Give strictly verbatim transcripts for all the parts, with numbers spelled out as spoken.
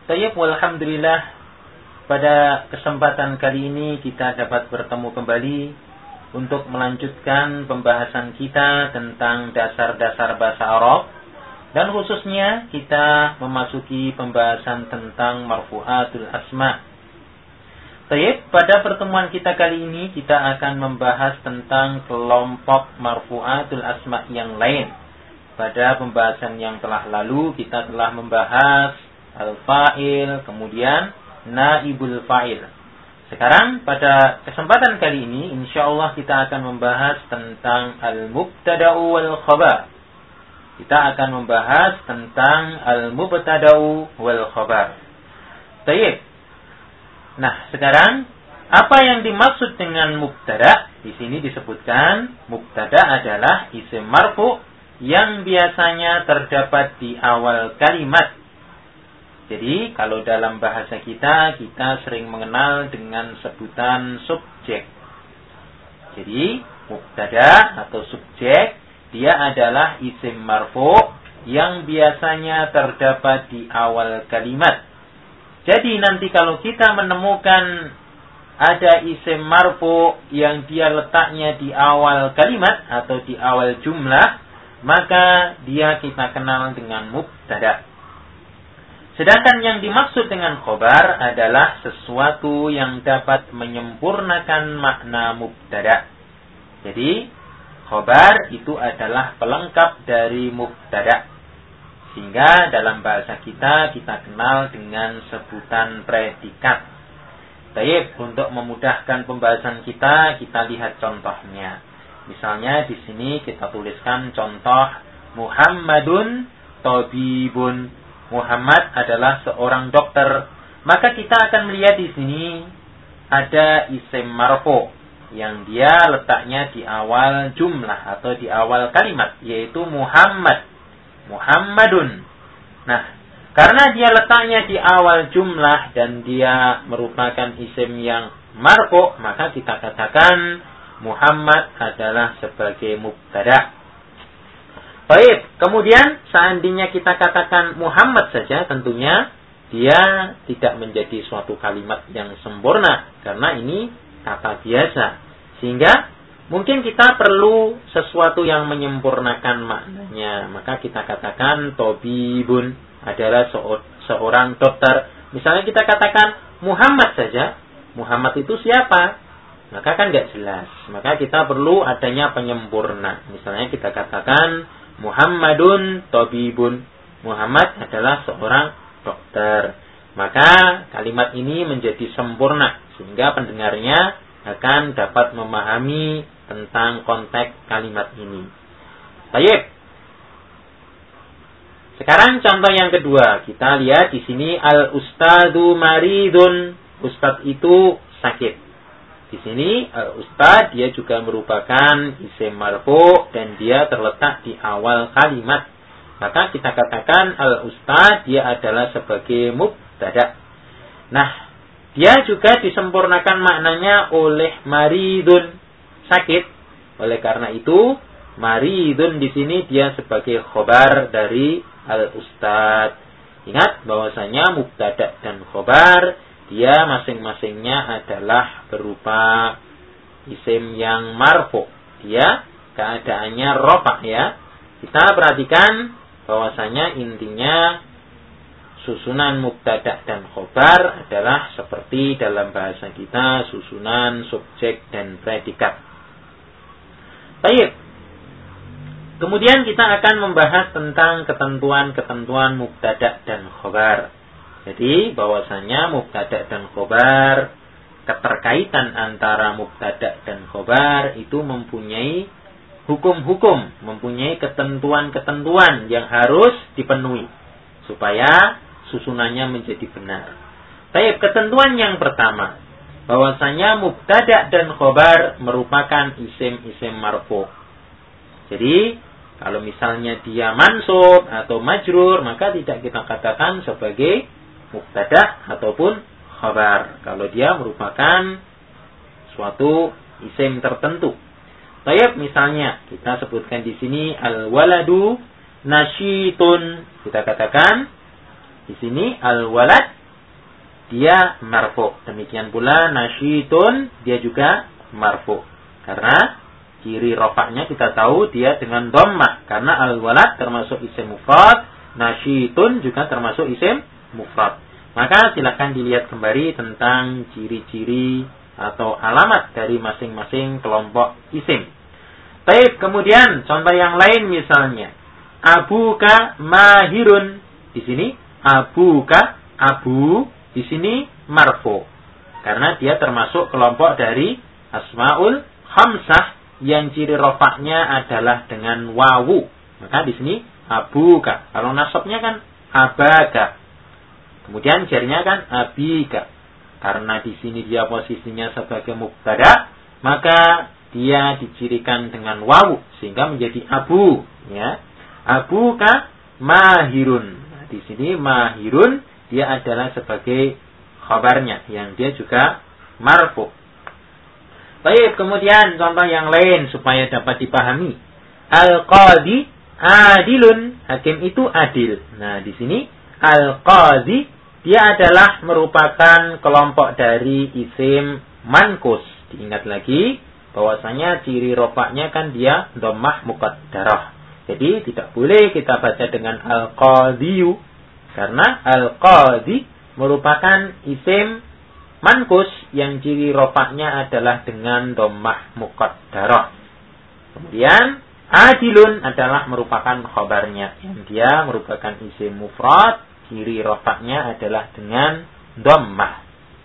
Tayyib, walhamdulillah, pada kesempatan kali ini kita dapat bertemu kembali untuk melanjutkan pembahasan kita tentang dasar-dasar bahasa Arab, dan khususnya kita memasuki pembahasan tentang marfu'atul asma. Tayyib, pada pertemuan kita kali ini kita akan membahas tentang kelompok marfu'atul asma yang lain. Pada pembahasan yang telah lalu kita telah membahas al-fa'il, kemudian naibul fa'il. Sekarang pada kesempatan kali ini insyaallah kita akan membahas tentang al-mubtada'u wal khabar. Kita akan membahas tentang al-mubtada'u wal khabar. Baik. Nah, sekarang apa yang dimaksud dengan mubtada? Di sini disebutkan mubtada adalah isim marfu yang biasanya terdapat di awal kalimat. Jadi, kalau dalam bahasa kita, kita sering mengenal dengan sebutan subjek. Jadi, mubtada atau subjek, dia adalah isim marfu yang biasanya terdapat di awal kalimat. Jadi, nanti kalau kita menemukan ada isim marfu yang dia letaknya di awal kalimat atau di awal jumlah, maka dia kita kenal dengan mubtada. Sedangkan yang dimaksud dengan khobar adalah sesuatu yang dapat menyempurnakan makna mubtada. Jadi, khobar itu adalah pelengkap dari mubtada. Sehingga dalam bahasa kita, kita kenal dengan sebutan predikat. Baik, untuk memudahkan pembahasan kita, kita lihat contohnya. Misalnya di sini kita tuliskan contoh Muhammadun tabibun. Muhammad adalah seorang dokter. Maka kita akan melihat di sini ada isim marfu yang dia letaknya di awal jumlah atau di awal kalimat, yaitu Muhammad. Muhammadun. Nah, karena dia letaknya di awal jumlah dan dia merupakan isim yang marfu, maka kita katakan Muhammad adalah sebagai mubtada. Baik, kemudian seandainya kita katakan Muhammad saja, tentunya dia tidak menjadi suatu kalimat yang sempurna, karena ini kata biasa. Sehingga mungkin kita perlu sesuatu yang menyempurnakan maknanya. Maka kita katakan tabibun adalah seorang dokter. Misalnya kita katakan Muhammad saja, Muhammad itu siapa? Maka kan nggak jelas. Maka kita perlu adanya penyempurna. Misalnya kita katakan Muhammadun tabibun. Muhammad adalah seorang dokter. Maka kalimat ini menjadi sempurna sehingga pendengarnya akan dapat memahami tentang konteks kalimat ini. Baik. Sekarang contoh yang kedua, kita lihat di sini al-ustadu maridun. Ustad itu sakit. Di sini al-ustad dia juga merupakan isim marfu dan dia terletak di awal kalimat. Maka kita katakan al-ustad dia adalah sebagai mubtada. Nah, dia juga disempurnakan maknanya oleh maridun, sakit. Oleh karena itu, maridun di sini dia sebagai khobar dari al-ustad. Ingat bahwasanya mubtada dan khobar dia masing-masingnya adalah berupa isim yang marfu. Dia keadaannya rofa ya. Kita perhatikan bahwasanya intinya susunan mubtada dan khobar adalah seperti dalam bahasa kita susunan subjek dan predikat. Baik. Kemudian kita akan membahas tentang ketentuan-ketentuan mubtada dan khobar. Jadi bahwasanya mubtada dan khobar, keterkaitan antara mubtada dan khobar itu mempunyai hukum-hukum, mempunyai ketentuan-ketentuan yang harus dipenuhi supaya susunannya menjadi benar. Baik, ketentuan yang pertama, bahwasanya mubtada dan khobar merupakan isim-isim marfu. Jadi kalau misalnya dia mansub atau majrur, maka tidak kita katakan sebagai mubtada ataupun khabar kalau dia merupakan suatu isim tertentu. Baik, misalnya kita sebutkan di sini al-waladu nasyitun. Kita katakan di sini al-walad dia marfu. Demikian pula nasyitun, dia juga marfu. Karena ciri rofaknya kita tahu dia dengan dhammah. Karena al-walad termasuk isim mufrad, nasyitun juga termasuk isim mufrad. Maka silakan dilihat kembali tentang ciri-ciri atau alamat dari masing-masing kelompok isim. Baik, kemudian contoh yang lain misalnya abuka mahirun. Di sini abuka, abu di sini marfu. Karena dia termasuk kelompok dari asmaul khamsah yang ciri rofaknya adalah dengan wawu. Maka di sini abuka. Kalau nasabnya kan abaka. Kemudian jarnya kan abika. Karena di sini dia posisinya sebagai mubtada, maka dia dicirikan dengan wawu sehingga menjadi abu, ya. Abuka mahirun. Nah, di sini mahirun dia adalah sebagai khabarnya yang dia juga marfu. Baik, kemudian contoh yang lain supaya dapat dipahami. Al-qadi adilun, hakim itu adil. Nah, di sini al-qadi dia adalah merupakan kelompok dari isim mankus. Diingat lagi bahwasanya ciri rofaknya kan dia dhammah muqaddarah. Jadi tidak boleh kita baca dengan al-qadiyu karena al-qadi merupakan isim mankus yang ciri rofaknya adalah dengan dhammah muqaddarah. Kemudian adilun adalah merupakan khabarnya yang dia merupakan isim mufrad, ciri rofaknya adalah dengan dhammah.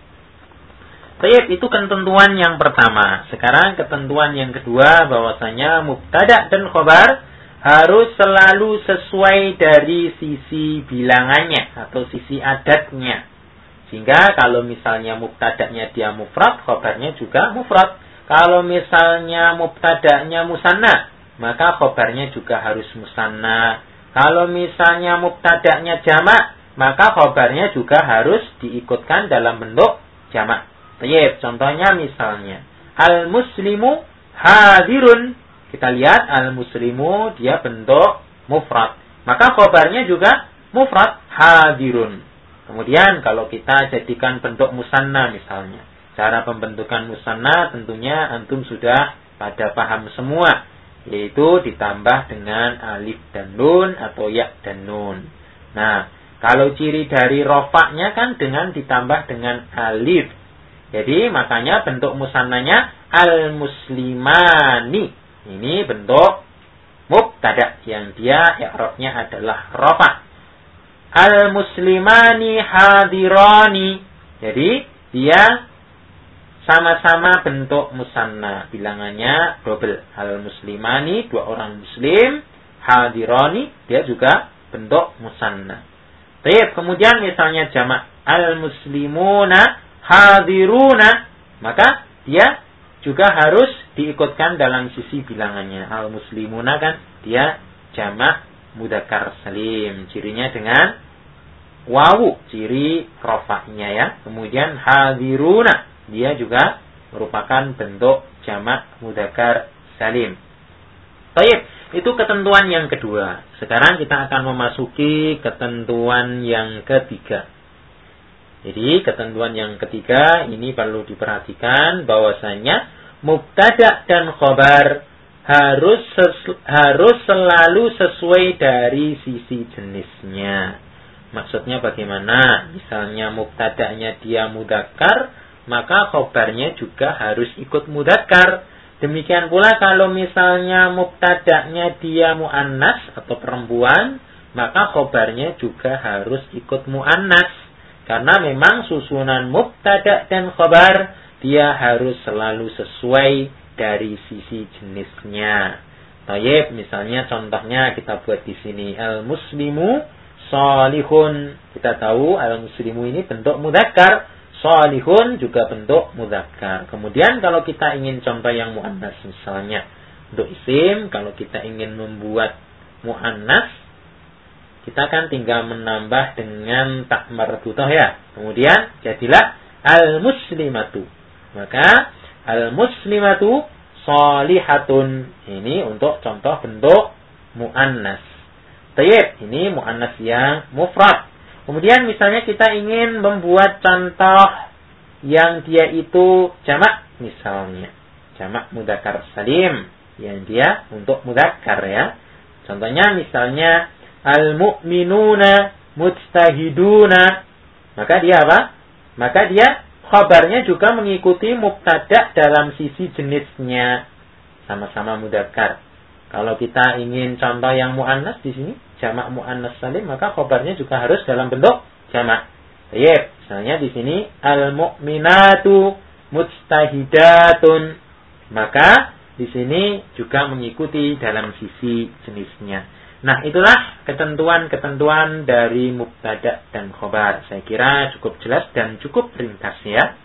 Baik, itu ketentuan yang pertama. Sekarang ketentuan yang kedua bahwasanya mubtada dan khabar harus selalu sesuai dari sisi bilangannya atau sisi adatnya. Sehingga kalau misalnya mubtadanya dia mufrad, khabarnya juga mufrad. Kalau misalnya mubtadanya musanna, maka khabarnya juga harus musanna. Kalau misalnya mubtadanya jamak, maka khabarnya juga harus diikutkan dalam bentuk jamak. Baik, contohnya misalnya al-muslimu hadirun. Kita lihat al-muslimu dia bentuk mufrad. Maka khabarnya juga mufrad hadirun. Kemudian kalau kita jadikan bentuk musanna misalnya. Cara pembentukan musanna tentunya antum sudah pada paham semua. Yaitu ditambah dengan alif dan nun atau ya dan nun. Nah, kalau ciri dari rofaknya kan dengan ditambah dengan alif. Jadi makanya bentuk musannanya al-muslimani. Ini bentuk mubtada yang dia i'rabnya adalah rafa. Al-muslimani hadirani. Jadi dia sama-sama bentuk musanna. Bilangannya double. Al-muslimani dua orang muslim, hadirani dia juga bentuk musanna. Baik, kemudian misalnya jamak al-muslimuna hadiruna, maka dia juga harus diikutkan dalam sisi bilangannya. Al-muslimuna kan dia jamak mudzakkar salim, cirinya dengan wawu, ciri rofaknya ya. Kemudian hadiruna, dia juga merupakan bentuk jamak mudzakkar salim. Baik, itu ketentuan yang kedua. Sekarang kita akan memasuki ketentuan yang ketiga. Jadi ketentuan yang ketiga ini perlu diperhatikan bahwasanya mubtada dan khabar harus ses- harus selalu sesuai dari sisi jenisnya. Maksudnya bagaimana? Misalnya mubtadanya dia mudzakkar, maka khabarnya juga harus ikut mudzakkar. Demikian pula kalau misalnya mubtadanya dia muannas atau perempuan, maka khabarnya juga harus ikut muannas. Karena memang susunan mubtada dan khabar dia harus selalu sesuai dari sisi jenisnya. Tayyib, misalnya contohnya kita buat di sini al-muslimu salihun. Kita tahu al-muslimu ini bentuk mudzakkar, salihun juga bentuk mudzakkar. Kemudian kalau kita ingin contoh yang muannas misalnya untuk isim, kalau kita ingin membuat muannas, kita kan tinggal menambah dengan tak marbutah ya. Kemudian jadilah al-muslimatu. Maka al-muslimatu shalihatun. Ini untuk contoh bentuk muannas. Tayyib, ini muannas yang mufrad. Kemudian misalnya kita ingin membuat contoh yang dia itu jamak misalnya. Jamak mudzakkar salim. Yang dia untuk mudzakkar ya. Contohnya misalnya al-mu'minuna mujtahiduna. Maka dia apa? Maka dia khabarnya juga mengikuti mubtada dalam sisi jenisnya. Sama-sama mudzakkar. Kalau kita ingin contoh yang muannas di sini, jamak muannas salim, maka khabarnya juga harus dalam bentuk jamak. Baik, misalnya di sini al-mu'minatu mujtahidatun. Maka di sini juga mengikuti dalam sisi jenisnya. Nah, itulah ketentuan-ketentuan dari mubtada dan khabar. Saya kira cukup jelas dan cukup ringkas ya.